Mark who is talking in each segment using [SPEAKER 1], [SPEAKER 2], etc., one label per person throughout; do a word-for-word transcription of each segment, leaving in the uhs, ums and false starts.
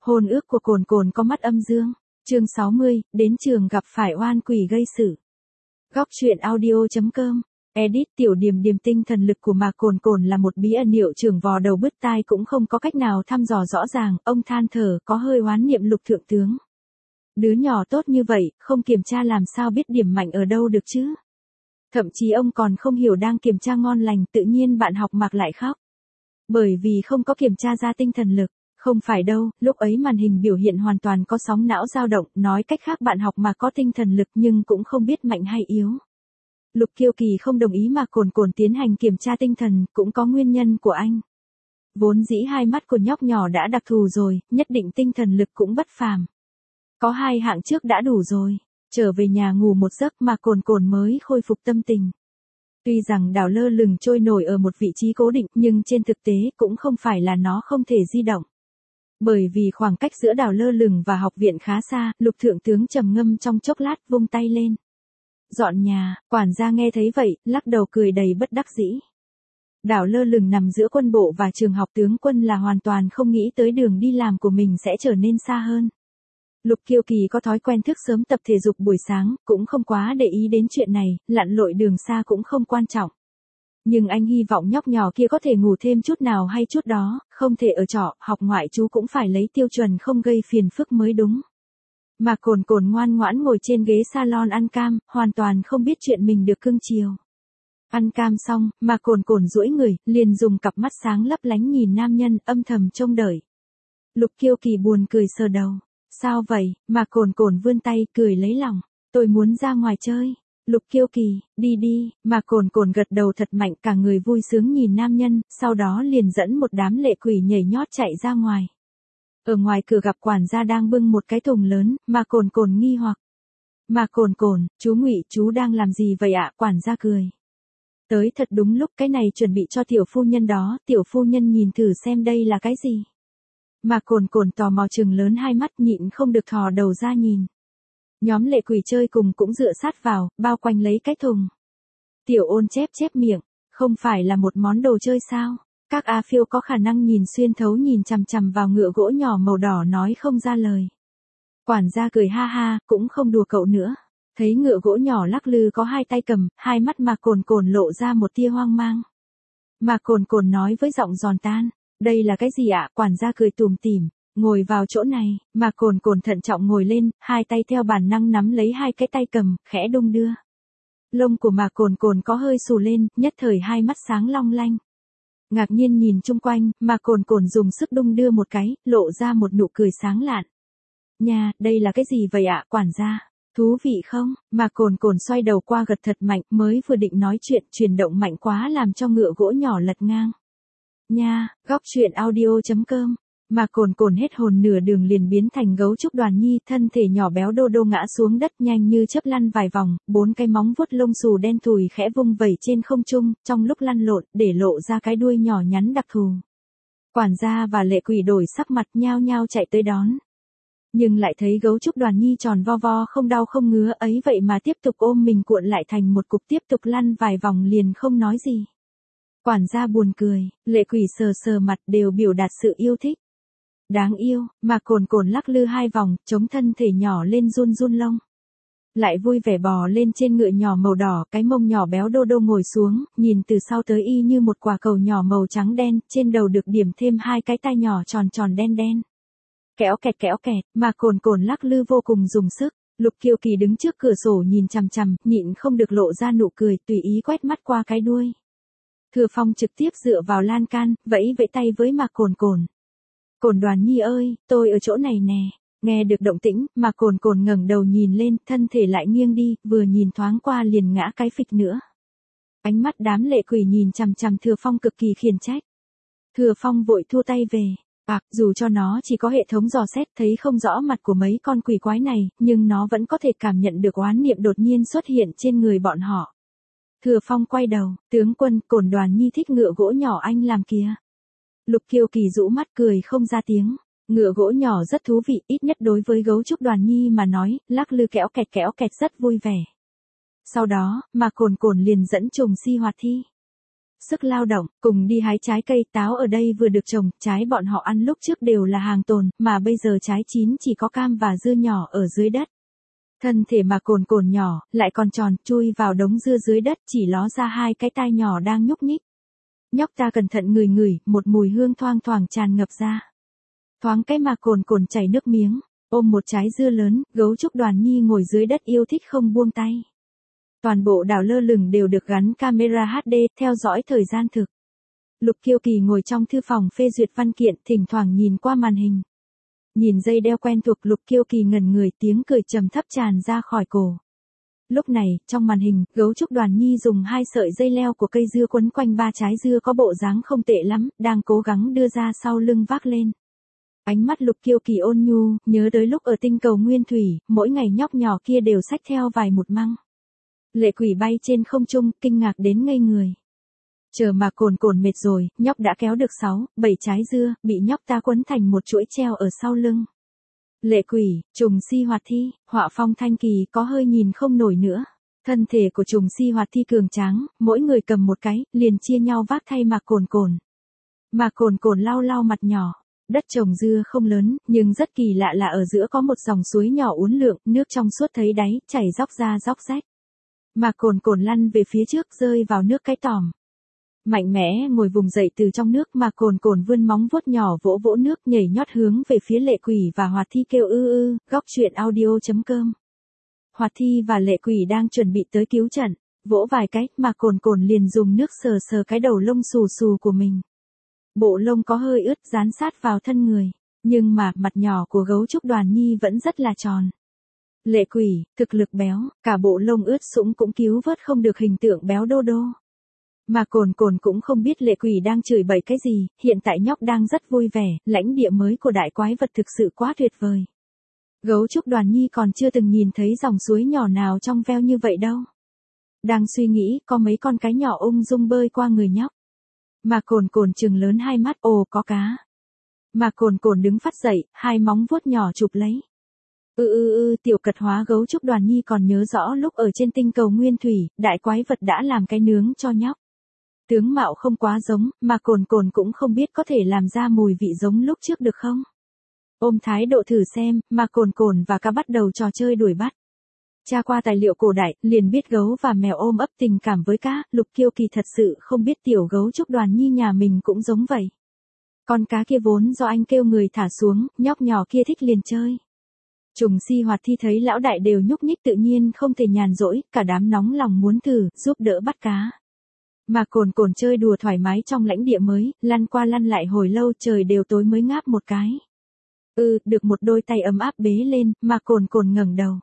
[SPEAKER 1] Hôn ước của Cồn Cồn có mắt âm dương. Chương sáu mươi, đến trường gặp phải oan quỷ gây sự. Góc truyện audio chấm com. Edit tiểu điềm điềm tinh thần lực của Mạc Cồn Cồn là một bí ẩn hiệu trưởng vò đầu bứt tai cũng không có cách nào thăm dò rõ ràng, ông than thở có hơi oán niệm Lục thượng tướng. Đứa nhỏ tốt như vậy, không kiểm tra làm sao biết điểm mạnh ở đâu được chứ. Thậm chí ông còn không hiểu đang kiểm tra ngon lành, tự nhiên bạn học Mạc lại khóc. Bởi vì không có kiểm tra ra tinh thần lực. Không phải đâu, lúc ấy màn hình biểu hiện hoàn toàn có sóng não dao động, nói cách khác bạn học mà có tinh thần lực nhưng cũng không biết mạnh hay yếu. Lục Kiêu Kỳ không đồng ý Mạc Cồn Cồn tiến hành kiểm tra tinh thần, cũng có nguyên nhân của anh. Vốn dĩ hai mắt của nhóc nhỏ đã đặc thù rồi, nhất định tinh thần lực cũng bất phàm. Có hai hạng trước đã đủ rồi, trở về nhà ngủ một giấc Mạc Cồn Cồn mới khôi phục tâm tình. Tuy rằng đảo lơ lửng trôi nổi ở một vị trí cố định nhưng trên thực tế cũng không phải là nó không thể di động. Bởi vì khoảng cách giữa đảo lơ lửng và học viện khá xa, Lục thượng tướng trầm ngâm trong chốc lát vung tay lên. Dọn nhà, quản gia nghe thấy vậy, lắc đầu cười đầy bất đắc dĩ. Đảo lơ lửng nằm giữa quân bộ và trường học tướng quân là hoàn toàn không nghĩ tới đường đi làm của mình sẽ trở nên xa hơn. Lục Kiêu Kỳ có thói quen thức sớm tập thể dục buổi sáng, cũng không quá để ý đến chuyện này, lặn lội đường xa cũng không quan trọng. Nhưng anh hy vọng nhóc nhỏ kia có thể ngủ thêm chút nào hay chút đó, không thể ở trọ, học ngoại trú cũng phải lấy tiêu chuẩn không gây phiền phức mới đúng. Mạc Cồn Cồn ngoan ngoãn ngồi trên ghế salon ăn cam, hoàn toàn không biết chuyện mình được cưng chiều. Ăn cam xong, Mạc Cồn Cồn duỗi người, liền dùng cặp mắt sáng lấp lánh nhìn nam nhân, âm thầm trông đợi. Lục Kiêu Kỳ buồn cười sờ đầu. Sao vậy? Mạc Cồn Cồn vươn tay, cười lấy lòng. Tôi muốn ra ngoài chơi. Lục Kiêu Kỳ, đi đi, Mạc Cồn Cồn gật đầu thật mạnh, cả người vui sướng nhìn nam nhân, sau đó liền dẫn một đám lệ quỷ nhảy nhót chạy ra ngoài. Ở ngoài cửa gặp quản gia đang bưng một cái thùng lớn, Mạc Cồn Cồn nghi hoặc. Mạc Cồn Cồn, chú Ngụy, chú đang làm gì vậy ạ? Quản gia cười. Tới thật đúng lúc, cái này chuẩn bị cho tiểu phu nhân đó, tiểu phu nhân nhìn thử xem đây là cái gì. Mạc Cồn Cồn tò mò trừng lớn hai mắt, nhịn không được thò đầu ra nhìn. Nhóm lệ quỷ chơi cùng cũng dựa sát vào, bao quanh lấy cái thùng. Tiểu Ôn chép chép miệng, không phải là một món đồ chơi sao? Các A Phiêu có khả năng nhìn xuyên thấu nhìn chằm chằm vào ngựa gỗ nhỏ màu đỏ nói không ra lời. Quản gia cười ha ha, cũng không đùa cậu nữa. Thấy ngựa gỗ nhỏ lắc lư có hai tay cầm, hai mắt Mạc Cồn Cồn lộ ra một tia hoang mang. Mạc Cồn Cồn nói với giọng giòn tan, đây là cái gì ạ? Quản gia cười tủm tỉm. Ngồi vào chỗ này, Mạc Cồn Cồn thận trọng ngồi lên, hai tay theo bản năng nắm lấy hai cái tay cầm, khẽ đung đưa. Lông của Mạc Cồn Cồn có hơi xù lên, nhất thời hai mắt sáng long lanh. Ngạc nhiên nhìn chung quanh, Mạc Cồn Cồn dùng sức đung đưa một cái, lộ ra một nụ cười sáng lạn. Nha, đây là cái gì vậy ạ, quản gia? Thú vị không? Mạc Cồn Cồn xoay đầu qua gật thật mạnh, mới vừa định nói chuyện, chuyển động mạnh quá làm cho ngựa gỗ nhỏ lật ngang. Nha, góc truyện audio chấm com. Mạc Cồn Cồn hết hồn nửa đường liền biến thành gấu trúc Đoàn Nhi, thân thể nhỏ béo đô đô ngã xuống đất nhanh như chớp lăn vài vòng, bốn cái móng vuốt lông xù đen thùi khẽ vung vẩy trên không trung, trong lúc lăn lộn, để lộ ra cái đuôi nhỏ nhắn đặc thù. Quản gia và lệ quỷ đổi sắc mặt nhao nhao chạy tới đón. Nhưng lại thấy gấu trúc Đoàn Nhi tròn vo vo không đau không ngứa ấy vậy mà tiếp tục ôm mình cuộn lại thành một cục tiếp tục lăn vài vòng liền không nói gì. Quản gia buồn cười, lệ quỷ sờ sờ mặt đều biểu đạt sự yêu thích. Đáng yêu, Mạc Cồn Cồn lắc lư hai vòng, chống thân thể nhỏ lên run run lông. Lại vui vẻ bò lên trên ngựa nhỏ màu đỏ, cái mông nhỏ béo đô đô ngồi xuống, nhìn từ sau tới y như một quả cầu nhỏ màu trắng đen, trên đầu được điểm thêm hai cái tai nhỏ tròn tròn đen đen. Kéo kẹt kéo kẹt, Mạc Cồn Cồn lắc lư vô cùng dùng sức. Lục Kiêu Kỳ đứng trước cửa sổ nhìn chằm chằm, nhịn không được lộ ra nụ cười, tùy ý quét mắt qua cái đuôi. Thừa Phong trực tiếp dựa vào lan can, vẫy vẫy tay với Mạc Cồn Cồn. Cồn Đoàn Nhi ơi, tôi ở chỗ này nè. Nghe được động tĩnh, Mạc Cồn Cồn ngẩng đầu nhìn lên, thân thể lại nghiêng đi, vừa nhìn thoáng qua liền ngã cái phịch nữa. Ánh mắt đám lệ quỷ nhìn chằm chằm Thừa Phong cực kỳ khiển trách. Thừa Phong vội thua tay về. À, dù cho nó chỉ có hệ thống dò xét thấy không rõ mặt của mấy con quỷ quái này, nhưng nó vẫn có thể cảm nhận được oán niệm đột nhiên xuất hiện trên người bọn họ. Thừa Phong quay đầu, tướng quân, Cồn Đoàn Nhi thích ngựa gỗ nhỏ anh làm kìa. Lục Kiêu Kỳ rũ mắt cười không ra tiếng. Ngựa gỗ nhỏ rất thú vị, ít nhất đối với gấu trúc Đoàn Nhi mà nói, lắc lư kéo kẹt kéo kẹt rất vui vẻ. Sau đó, Mạc Cồn Cồn liền dẫn Trùng Si Hoạt thi. sức lao động, cùng đi hái trái cây. Táo ở đây vừa được trồng, trái bọn họ ăn lúc trước đều là hàng tồn, mà bây giờ trái chín chỉ có cam và dưa nhỏ ở dưới đất. Thân thể mà cồn cồn nhỏ, lại còn tròn, chui vào đống dưa dưới đất, chỉ ló ra hai cái tai nhỏ đang nhúc nhích. Nhóc ta cẩn thận ngửi ngửi, một mùi hương thoang thoảng tràn ngập ra. Thoáng cái mà cồn cồn chảy nước miếng, ôm một trái dưa lớn, gấu trúc Đoàn Nhi ngồi dưới đất yêu thích không buông tay. Toàn bộ đảo lơ lửng đều được gắn camera hát đê, theo dõi thời gian thực. Lục Kiêu Kỳ ngồi trong thư phòng phê duyệt văn kiện, thỉnh thoảng nhìn qua màn hình. Nhìn dây đeo quen thuộc, Lục Kiêu Kỳ ngẩn người, tiếng cười trầm thấp tràn ra khỏi cổ. Lúc này, trong màn hình, gấu trúc Đoàn Nhi dùng hai sợi dây leo của cây dưa quấn quanh ba trái dưa có bộ dáng không tệ lắm, đang cố gắng đưa ra sau lưng vác lên. Ánh mắt Lục Kiêu Kỳ ôn nhu, nhớ tới lúc ở tinh cầu Nguyên Thủy, mỗi ngày nhóc nhỏ kia đều xách theo vài một măng. Lệ Quỷ bay trên không trung, kinh ngạc đến ngây người. Chờ mà cồn cồn mệt rồi, nhóc đã kéo được sáu, bảy trái dưa, bị nhóc ta quấn thành một chuỗi treo ở sau lưng. Lệ Quỷ, Trùng Si Hoạt Thi, họa phong Thanh Kỳ có hơi nhìn không nổi nữa. Thân thể của Trùng Si Hoạt Thi cường tráng, mỗi người cầm một cái, liền chia nhau vác thay mà cồn cồn. Mà cồn cồn lau lau mặt nhỏ. Đất trồng dưa không lớn, nhưng rất kỳ lạ là ở giữa có một dòng suối nhỏ uốn lượn, nước trong suốt thấy đáy, chảy róc ra róc rách. Mà cồn cồn lăn về phía trước, rơi vào nước cái tòm. Mạnh mẽ ngồi vùng dậy từ trong nước, mà cồn cồn vươn móng vuốt nhỏ vỗ vỗ nước, nhảy nhót hướng về phía Lệ Quỷ và Hoạt Thi kêu ư ư. Góc truyện audio chấm com. Hoạt Thi và Lệ Quỷ đang chuẩn bị tới cứu trận, vỗ vài cái, mà cồn cồn liền dùng nước sờ sờ cái đầu lông xù xù của mình. Bộ lông có hơi ướt, dán sát vào thân người, nhưng mà mặt nhỏ của gấu trúc Đoàn Nhi vẫn rất là tròn. Lệ Quỷ, thực lực béo, cả bộ lông ướt sũng cũng cứu vớt không được hình tượng béo đô đô. Mà cồn cồn cũng không biết Lệ Quỷ đang chửi bậy cái gì, hiện tại nhóc đang rất vui vẻ, lãnh địa mới của đại quái vật thực sự quá tuyệt vời. Gấu trúc Đoàn Nhi còn chưa từng nhìn thấy dòng suối nhỏ nào trong veo như vậy đâu. Đang suy nghĩ, có mấy con cái nhỏ ung dung bơi qua người nhóc. Mà cồn cồn trừng lớn hai mắt, ồ có cá. Mà cồn cồn đứng phát dậy, hai móng vuốt nhỏ chụp lấy. Ư ư ư, tiểu cật hóa gấu trúc Đoàn Nhi còn nhớ rõ lúc ở trên tinh cầu Nguyên Thủy, đại quái vật đã làm cái nướng cho nhóc. Tướng mạo không quá giống, mà cồn cồn cũng không biết có thể làm ra mùi vị giống lúc trước được không. Ôm thái độ thử xem, mà cồn cồn và cá bắt đầu trò chơi đuổi bắt. Tra qua tài liệu cổ đại, liền biết gấu và mèo ôm ấp tình cảm với cá, Lục Kiêu Kỳ thật sự không biết tiểu gấu trúc Đoàn Nhi nhà mình cũng giống vậy. Con cá kia vốn do anh kêu người thả xuống, nhóc nhỏ kia thích liền chơi. Trùng Si Hoạt Thi thấy lão đại đều nhúc nhích tự nhiên không thể nhàn rỗi, cả đám nóng lòng muốn thử, giúp đỡ bắt cá. Mà cồn cồn chơi đùa thoải mái trong lãnh địa mới, lăn qua lăn lại hồi lâu trời đều tối mới ngáp một cái. Ừ, được một đôi tay ấm áp bế lên, mà cồn cồn ngẩng đầu.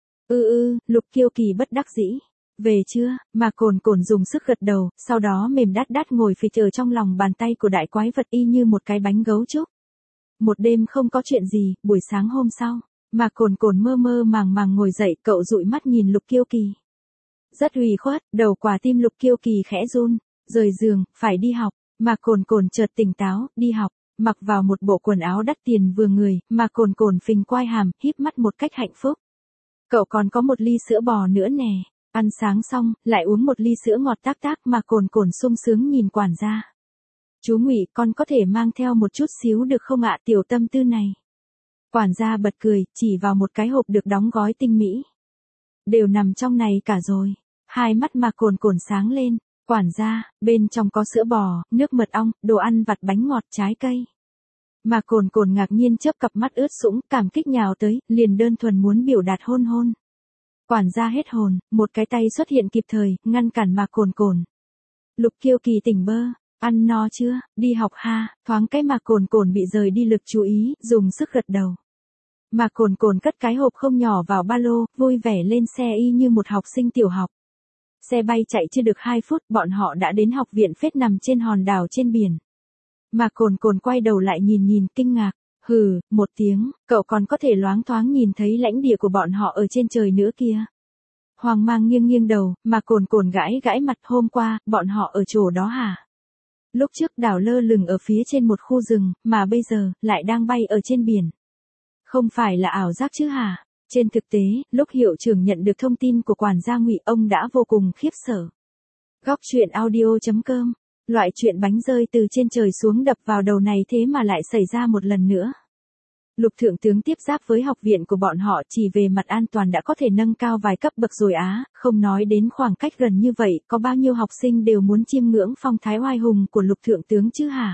[SPEAKER 1] Ừ ừ, Lục Kiêu Kỳ bất đắc dĩ. Về chưa, mà cồn cồn dùng sức gật đầu, sau đó mềm đắt đắt ngồi phịch ở trong lòng bàn tay của đại quái vật y như một cái bánh gấu trúc. Một đêm không có chuyện gì, buổi sáng hôm sau, mà cồn cồn mơ mơ màng màng ngồi dậy, cậu dụi mắt nhìn Lục Kiêu Kỳ. Rất ủy khuất, đầu quả tim Lục Kiêu Kỳ khẽ run, rời giường, phải đi học, mà cồn cồn chợt tỉnh táo, đi học, mặc vào một bộ quần áo đắt tiền vừa người, mà cồn cồn phình quai hàm, híp mắt một cách hạnh phúc. Cậu còn có một ly sữa bò nữa nè, ăn sáng xong, lại uống một ly sữa ngọt tác tác, mà cồn cồn sung sướng nhìn quản gia. Chú Ngụy, con có thể mang theo một chút xíu được không ạ, tiểu tâm tư này. Quản gia bật cười, chỉ vào một cái hộp được đóng gói tinh mỹ. Đều nằm trong này cả rồi. Hai mắt mà cồn cồn sáng lên. Quản gia, bên trong có sữa bò, nước mật ong, đồ ăn vặt bánh ngọt trái cây. Mà cồn cồn ngạc nhiên chớp cặp mắt ướt sũng, cảm kích nhào tới, liền đơn thuần muốn biểu đạt hôn hôn. Quản gia hết hồn, một cái tay xuất hiện kịp thời, ngăn cản mà cồn cồn. Lục Kiêu Kỳ tỉnh bơ, ăn no chưa, đi học ha, thoáng cái mà cồn cồn bị rời đi lực chú ý, dùng sức gật đầu. Mà cồn cồn cất cái hộp không nhỏ vào ba lô, vui vẻ lên xe y như một học sinh tiểu học. Xe bay chạy chưa được hai phút, bọn họ đã đến học viện phết nằm trên hòn đảo trên biển. Mà cồn cồn quay đầu lại nhìn nhìn kinh ngạc, hừ, một tiếng, cậu còn có thể loáng thoáng nhìn thấy lãnh địa của bọn họ ở trên trời nữa kia. Hoang mang nghiêng nghiêng đầu, mà cồn cồn gãi gãi mặt, hôm qua, bọn họ ở chỗ đó hả? Lúc trước đảo lơ lửng ở phía trên một khu rừng, mà bây giờ, lại đang bay ở trên biển. Không phải là ảo giác chứ hả? Trên thực tế, lúc hiệu trưởng nhận được thông tin của quản gia Ngụy, ông đã vô cùng khiếp sợ. Góc truyện audio chấm com Loại chuyện bánh rơi từ trên trời xuống đập vào đầu này thế mà lại xảy ra một lần nữa. Lục thượng tướng tiếp giáp với học viện của bọn họ chỉ về mặt an toàn đã có thể nâng cao vài cấp bậc rồi á, không nói đến khoảng cách gần như vậy, có bao nhiêu học sinh đều muốn chiêm ngưỡng phong thái oai hùng của lục thượng tướng chứ hả?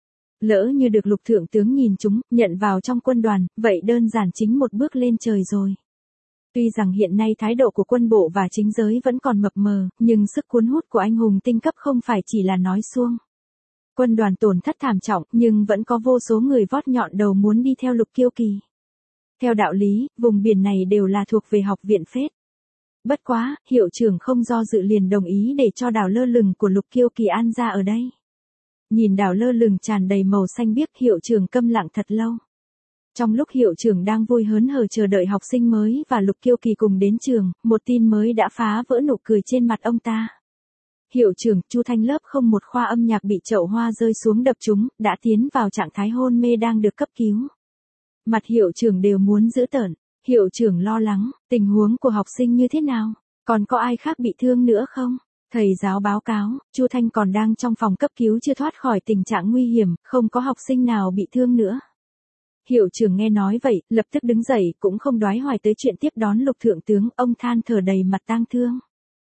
[SPEAKER 1] Lỡ như được lục thượng tướng nhìn chúng, nhận vào trong quân đoàn, vậy đơn giản chính một bước lên trời rồi. Tuy rằng hiện nay thái độ của quân bộ và chính giới vẫn còn mập mờ, nhưng sức cuốn hút của anh hùng tinh cấp không phải chỉ là nói suông. Quân đoàn tổn thất thảm trọng, nhưng vẫn có vô số người vót nhọn đầu muốn đi theo Lục Kiêu Kỳ. Theo đạo lý, vùng biển này đều là thuộc về học viện phết. Bất quá, hiệu trưởng không do dự liền đồng ý để cho đảo lơ lửng của Lục Kiêu Kỳ an ra ở đây. Nhìn đảo lơ lửng tràn đầy màu xanh biếc, hiệu trưởng câm lặng thật lâu. Trong lúc hiệu trưởng đang vui hớn hở chờ đợi học sinh mới và Lục Kiêu Kỳ cùng đến trường, một tin mới đã phá vỡ nụ cười trên mặt ông ta. Hiệu trưởng, Chu Thanh lớp không một khoa âm nhạc bị chậu hoa rơi xuống đập trúng, đã tiến vào trạng thái hôn mê đang được cấp cứu. Mặt hiệu trưởng đều muốn giữ tợn, hiệu trưởng lo lắng, tình huống của học sinh như thế nào, còn có ai khác bị thương nữa không? Thầy giáo báo cáo, Chu Thanh còn đang trong phòng cấp cứu chưa thoát khỏi tình trạng nguy hiểm, không có học sinh nào bị thương nữa. Hiệu trưởng nghe nói vậy, lập tức đứng dậy, cũng không đoái hoài tới chuyện tiếp đón Lục thượng tướng, ông than thở đầy mặt tang thương.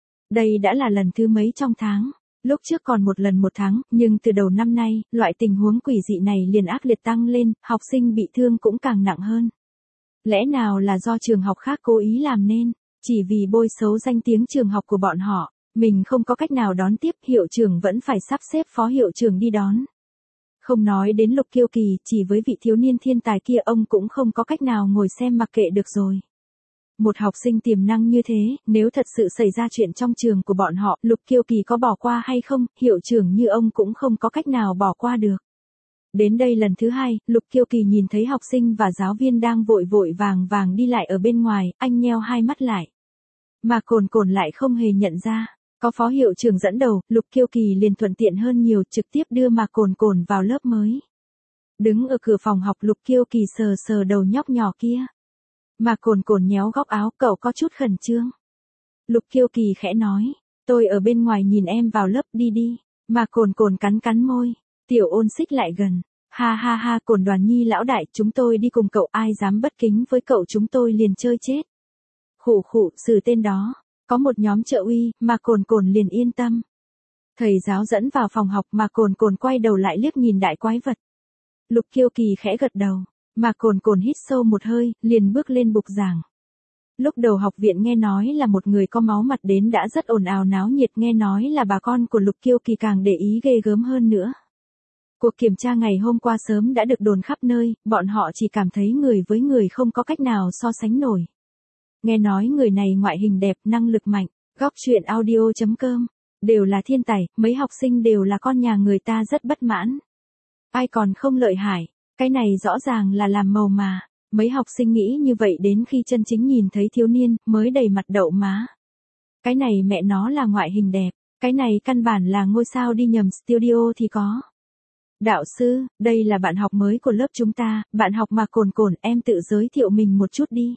[SPEAKER 1] Đây đã là lần thứ mấy trong tháng, lúc trước còn một lần một tháng, nhưng từ đầu năm nay, loại tình huống quỷ dị này liền ác liệt tăng lên, học sinh bị thương cũng càng nặng hơn. Lẽ nào là do trường học khác cố ý làm nên, chỉ vì bôi xấu danh tiếng trường học của bọn họ, mình không có cách nào đón tiếp, hiệu trưởng vẫn phải sắp xếp phó hiệu trưởng đi đón. Không nói đến Lục Kiêu Kỳ, chỉ với vị thiếu niên thiên tài kia ông cũng không có cách nào ngồi xem mặc kệ được rồi. Một học sinh tiềm năng như thế, nếu thật sự xảy ra chuyện trong trường của bọn họ, Lục Kiêu Kỳ có bỏ qua hay không, hiệu trưởng như ông cũng không có cách nào bỏ qua được. Đến đây lần thứ hai, Lục Kiêu Kỳ nhìn thấy học sinh và giáo viên đang vội vội vàng vàng đi lại ở bên ngoài, anh nheo hai mắt lại. Mà Cồn Cồn lại không hề nhận ra. Có phó hiệu trưởng dẫn đầu, Lục Kiêu Kỳ liền thuận tiện hơn nhiều, trực tiếp đưa Mạc Cồn Cồn vào lớp mới. Đứng ở cửa phòng học, Lục Kiêu Kỳ sờ sờ đầu nhóc nhỏ kia. Mạc Cồn Cồn nhéo góc áo, cậu có chút khẩn trương. Lục Kiêu Kỳ khẽ nói, tôi ở bên ngoài nhìn em vào lớp, đi đi. Mạc Cồn Cồn cắn cắn môi, Tiểu Ôn xích lại gần. Ha ha ha, Cồn Đoàn Nhi lão đại, chúng tôi đi cùng cậu, ai dám bất kính với cậu chúng tôi liền chơi chết. Khụ khụ, xử tên đó. Có một nhóm trợ uy, mà Cồn Cồn liền yên tâm. Thầy giáo dẫn vào phòng học, mà Cồn Cồn quay đầu lại liếc nhìn đại quái vật. Lục Kiêu Kỳ khẽ gật đầu, mà Cồn Cồn hít sâu một hơi, liền bước lên bục giảng. Lúc đầu học viện nghe nói là một người có máu mặt đến đã rất ồn ào náo nhiệt, nghe nói là bà con của Lục Kiêu Kỳ càng để ý ghê gớm hơn nữa. Cuộc kiểm tra ngày hôm qua sớm đã được đồn khắp nơi, bọn họ chỉ cảm thấy người với người không có cách nào so sánh nổi. Nghe nói người này ngoại hình đẹp, năng lực mạnh, góc truyện audio chấm com, đều là thiên tài, mấy học sinh đều là con nhà người ta rất bất mãn. Ai còn không lợi hại, cái này rõ ràng là làm màu mà, mấy học sinh nghĩ như vậy đến khi chân chính nhìn thấy thiếu niên, mới đầy mặt đậu má. Cái này mẹ nó là ngoại hình đẹp, cái này căn bản là ngôi sao đi nhầm studio thì có. Đạo sư, đây là bạn học mới của lớp chúng ta, bạn học Mạc Cồn Cồn, em tự giới thiệu mình một chút đi.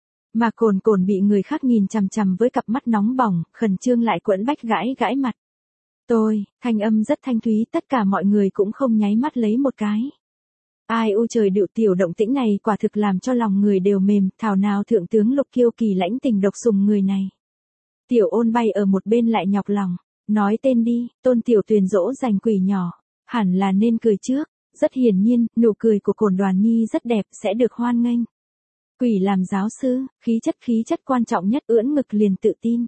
[SPEAKER 1] Mà Cồn Cồn bị người khác nhìn chằm chằm với cặp mắt nóng bỏng, khẩn trương lại quẫn bách gãi gãi mặt. Tôi, thanh âm rất thanh thúy, tất cả mọi người cũng không nháy mắt lấy một cái. Ai u trời, điệu tiểu động tĩnh này quả thực làm cho lòng người đều mềm, thảo nào thượng tướng Lục Kiêu Kỳ lãnh tình độc sùng người này. Tiểu Ôn bay ở một bên lại nhọc lòng, nói tên đi, Tôn Tiểu Tuyền dỗ dành quỷ nhỏ, hẳn là nên cười trước, rất hiển nhiên, nụ cười của Cồn Đoàn Nhi rất đẹp, sẽ được hoan nghênh. Quỷ làm giáo sư, khí chất khí chất quan trọng nhất, ưỡn ngực liền tự tin.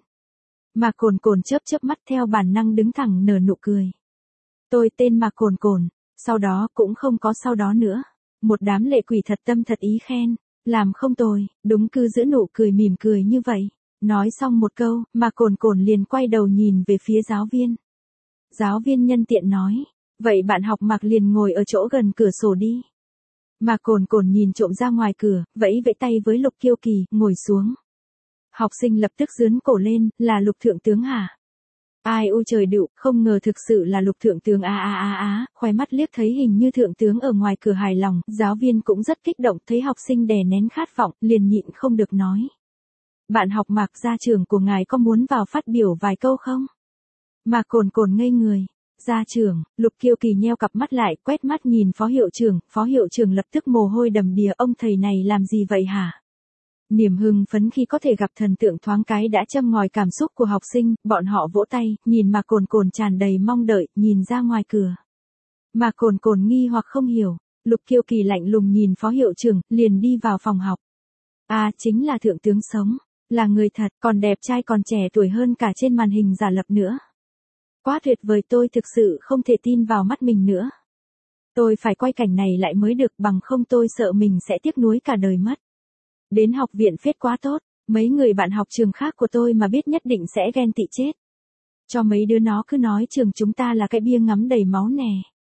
[SPEAKER 1] Mà Cồn Cồn chớp chớp mắt theo bản năng đứng thẳng nở nụ cười. Tôi tên Mạc Cồn Cồn, sau đó cũng không có sau đó nữa. Một đám lệ quỷ thật tâm thật ý khen, làm không tồi, đúng cứ giữ nụ cười mỉm cười như vậy. Nói xong một câu, Mạc Cồn Cồn liền quay đầu nhìn về phía giáo viên. Giáo viên nhân tiện nói, vậy bạn học Mạc liền ngồi ở chỗ gần cửa sổ đi. Mà Cồn Cồn nhìn trộm ra ngoài cửa, vẫy vẫy tay với Lục Kiêu Kỳ, ngồi xuống. Học sinh lập tức giương cổ lên, là Lục thượng tướng hả? Ai u trời đựu, không ngờ thực sự là Lục thượng tướng, a a a a, khoe mắt liếc thấy hình như thượng tướng ở ngoài cửa hài lòng, giáo viên cũng rất kích động, thấy học sinh đè nén khát vọng, liền nhịn không được nói. Bạn học Mạc, gia trưởng của ngài có muốn vào phát biểu vài câu không? Mà Cồn Cồn ngây người. Gia trưởng, Lục Kiêu Kỳ nheo cặp mắt lại, quét mắt nhìn phó hiệu trưởng, phó hiệu trưởng lập tức mồ hôi đầm đìa, ông thầy này làm gì vậy hả? Niềm hưng phấn khi có thể gặp thần tượng thoáng cái đã châm ngòi cảm xúc của học sinh, bọn họ vỗ tay, nhìn mà cồn cồn tràn đầy mong đợi, nhìn ra ngoài cửa. Mà cồn cồn nghi hoặc không hiểu, Lục Kiêu Kỳ lạnh lùng nhìn phó hiệu trưởng, liền đi vào phòng học. À, chính là thượng tướng sống, là người thật, còn đẹp trai còn trẻ tuổi hơn cả trên màn hình giả lập nữa. Quá tuyệt vời, tôi thực sự không thể tin vào mắt mình nữa. Tôi phải quay cảnh này lại mới được, bằng không tôi sợ mình sẽ tiếc nuối cả đời mất. Đến học viện phết quá tốt, mấy người bạn học trường khác của tôi mà biết nhất định sẽ ghen tị chết. Cho mấy đứa nó cứ nói trường chúng ta là cái bia ngắm đầy máu nè.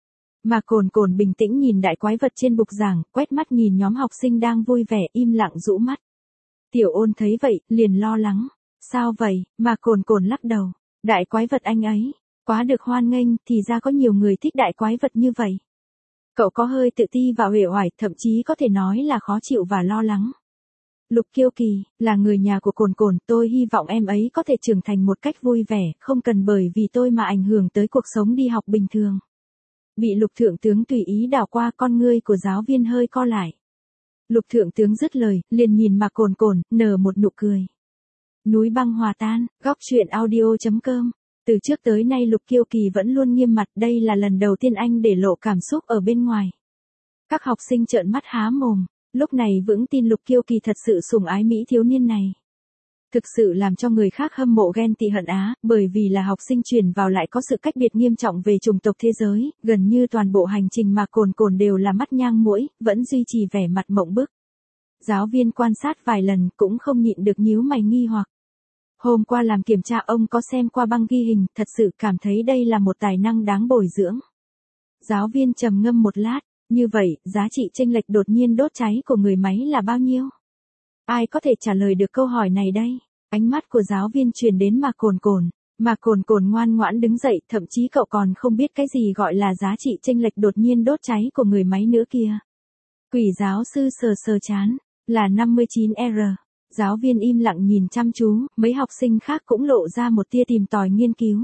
[SPEAKER 1] Mà cồn cồn bình tĩnh nhìn đại quái vật trên bục giảng, quét mắt nhìn nhóm học sinh đang vui vẻ im lặng rũ mắt. Tiểu Ôn thấy vậy, liền lo lắng. Sao vậy? Mà cồn cồn lắc đầu. Đại quái vật anh ấy, quá được hoan nghênh, thì ra có nhiều người thích đại quái vật như vậy. Cậu có hơi tự ti và uể oải, thậm chí có thể nói là khó chịu và lo lắng. Lục Kiêu Kỳ, là người nhà của cồn cồn, tôi hy vọng em ấy có thể trưởng thành một cách vui vẻ, không cần bởi vì tôi mà ảnh hưởng tới cuộc sống đi học bình thường. Bị Lục thượng tướng tùy ý đảo qua, con ngươi của giáo viên hơi co lại. Lục thượng tướng dứt lời, liền nhìn mà cồn cồn, nở một nụ cười. Núi băng hòa tan, góc truyện audio chấm com. Từ trước tới nay Lục Kiêu Kỳ vẫn luôn nghiêm mặt, đây là lần đầu tiên anh để lộ cảm xúc ở bên ngoài. Các học sinh trợn mắt há mồm, lúc này vững tin Lục Kiêu Kỳ thật sự sủng ái mỹ thiếu niên này. Thực sự làm cho người khác hâm mộ ghen tị hận á, bởi vì là học sinh truyền vào lại có sự cách biệt nghiêm trọng về chủng tộc thế giới, gần như toàn bộ hành trình mà cồn cồn đều là mắt nhang mũi, vẫn duy trì vẻ mặt mộng bức. Giáo viên quan sát vài lần cũng không nhịn được nhíu mày nghi hoặc. Hôm qua làm kiểm tra ông có xem qua băng ghi hình, thật sự cảm thấy đây là một tài năng đáng bồi dưỡng. Giáo viên trầm ngâm một lát, như vậy, giá trị chênh lệch đột nhiên đốt cháy của người máy là bao nhiêu? Ai có thể trả lời được câu hỏi này đây? Ánh mắt của giáo viên truyền đến mà cồn cồn, mà cồn cồn ngoan ngoãn đứng dậy, thậm chí cậu còn không biết cái gì gọi là giá trị chênh lệch đột nhiên đốt cháy của người máy nữa kia. Quỷ giáo sư sờ sờ chán, là năm mươi chín R. Giáo viên im lặng nhìn chăm chú, mấy học sinh khác cũng lộ ra một tia tìm tòi nghiên cứu.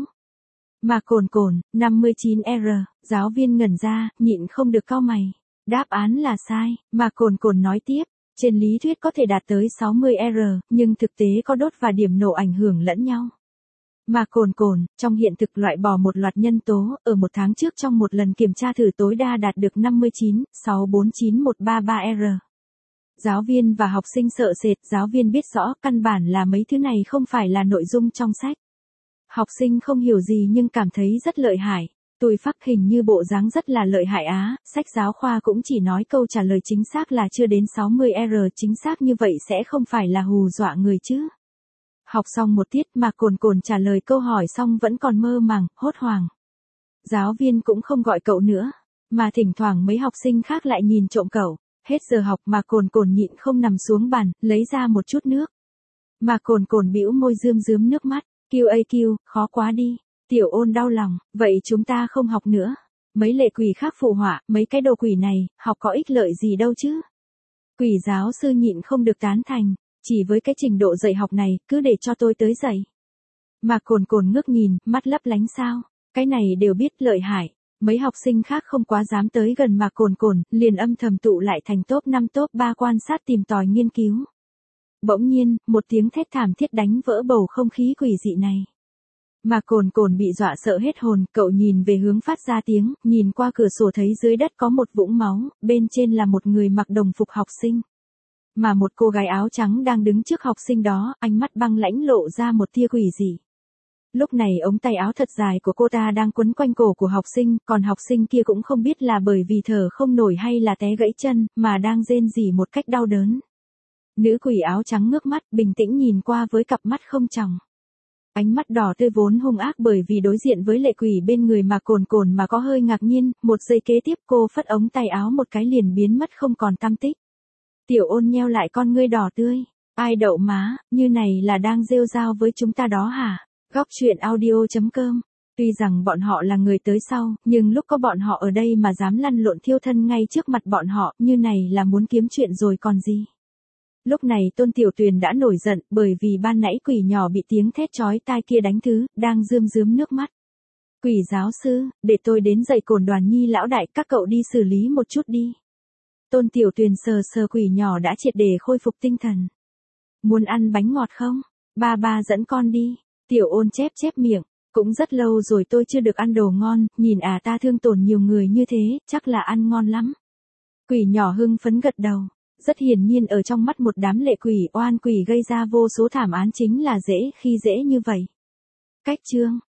[SPEAKER 1] Mà cồn cồn, năm mươi chín R, giáo viên ngẩn ra, nhịn không được cau mày. Đáp án là sai, mà cồn cồn nói tiếp, trên lý thuyết có thể đạt tới sáu mươi R, nhưng thực tế có đốt và điểm nổ ảnh hưởng lẫn nhau. Mà cồn cồn, trong hiện thực loại bỏ một loạt nhân tố, ở một tháng trước trong một lần kiểm tra thử tối đa đạt được năm mươi chín, sáu bốn chín một ba ba R. Giáo viên và học sinh sợ sệt, giáo viên biết rõ căn bản là mấy thứ này không phải là nội dung trong sách. Học sinh không hiểu gì nhưng cảm thấy rất lợi hại. Tôi phác hình như bộ dáng rất là lợi hại á, sách giáo khoa cũng chỉ nói câu trả lời chính xác là chưa đến sáu mươi R, chính xác như vậy sẽ không phải là hù dọa người chứ. Học xong một tiết mà cồn cồn trả lời câu hỏi xong vẫn còn mơ màng, hốt hoảng. Giáo viên cũng không gọi cậu nữa, mà thỉnh thoảng mấy học sinh khác lại nhìn trộm cậu. Hết giờ học mà cồn cồn nhịn không nằm xuống bàn, lấy ra một chút nước. Mà cồn cồn bĩu môi rơm rớm nước mắt, Q A Q, khó quá đi. Tiểu Ôn đau lòng, vậy chúng ta không học nữa. Mấy lệ quỷ khác phụ họa, mấy cái đồ quỷ này, học có ích lợi gì đâu chứ. Quỷ giáo sư nhịn không được tán thành, chỉ với cái trình độ dạy học này, cứ để cho tôi tới dạy. Mà cồn cồn ngước nhìn, mắt lấp lánh sao, cái này đều biết lợi hại. Mấy học sinh khác không quá dám tới gần mà cồn cồn, liền âm thầm tụ lại thành top năm top ba quan sát tìm tòi nghiên cứu. Bỗng nhiên, một tiếng thét thảm thiết đánh vỡ bầu không khí quỷ dị này. Mà cồn cồn bị dọa sợ hết hồn, cậu nhìn về hướng phát ra tiếng, nhìn qua cửa sổ thấy dưới đất có một vũng máu, bên trên là một người mặc đồng phục học sinh. Mà một cô gái áo trắng đang đứng trước học sinh đó, ánh mắt băng lãnh lộ ra một tia quỷ dị. Lúc này ống tay áo thật dài của cô ta đang quấn quanh cổ của học sinh, còn học sinh kia cũng không biết là bởi vì thở không nổi hay là té gãy chân, mà đang rên rỉ một cách đau đớn. Nữ quỷ áo trắng ngước mắt, bình tĩnh nhìn qua với cặp mắt không tròng. Ánh mắt đỏ tươi vốn hung ác bởi vì đối diện với lệ quỷ bên người mà cồn cồn mà có hơi ngạc nhiên, một giây kế tiếp cô phất ống tay áo một cái liền biến mất không còn tăm tích. Tiểu Ôn nheo lại con ngươi đỏ tươi, ai đậu má, như này là đang rêu rao với chúng ta đó hả? Góc truyện audio chấm com. Tuy rằng bọn họ là người tới sau, nhưng lúc có bọn họ ở đây mà dám lăn lộn thiêu thân ngay trước mặt bọn họ, như này là muốn kiếm chuyện rồi còn gì. Lúc này Tôn Tiểu Tuyền đã nổi giận, bởi vì ban nãy quỷ nhỏ bị tiếng thét chói tai kia đánh thứ, đang rơm rớm nước mắt. Quỷ giáo sư, để tôi đến dạy Cổn Đoàn Nhi lão đại, các cậu đi xử lý một chút đi. Tôn Tiểu Tuyền sờ sờ quỷ nhỏ đã triệt để khôi phục tinh thần. Muốn ăn bánh ngọt không? Ba ba dẫn con đi. Tiểu Ôn chép chép miệng. Cũng rất lâu rồi tôi chưa được ăn đồ ngon, nhìn à ta thương tổn nhiều người như thế, chắc là ăn ngon lắm. Quỷ nhỏ hưng phấn gật đầu. Rất hiển nhiên ở trong mắt một đám lệ quỷ oan quỷ gây ra vô số thảm án chính là dễ khi dễ như vậy. Cách chương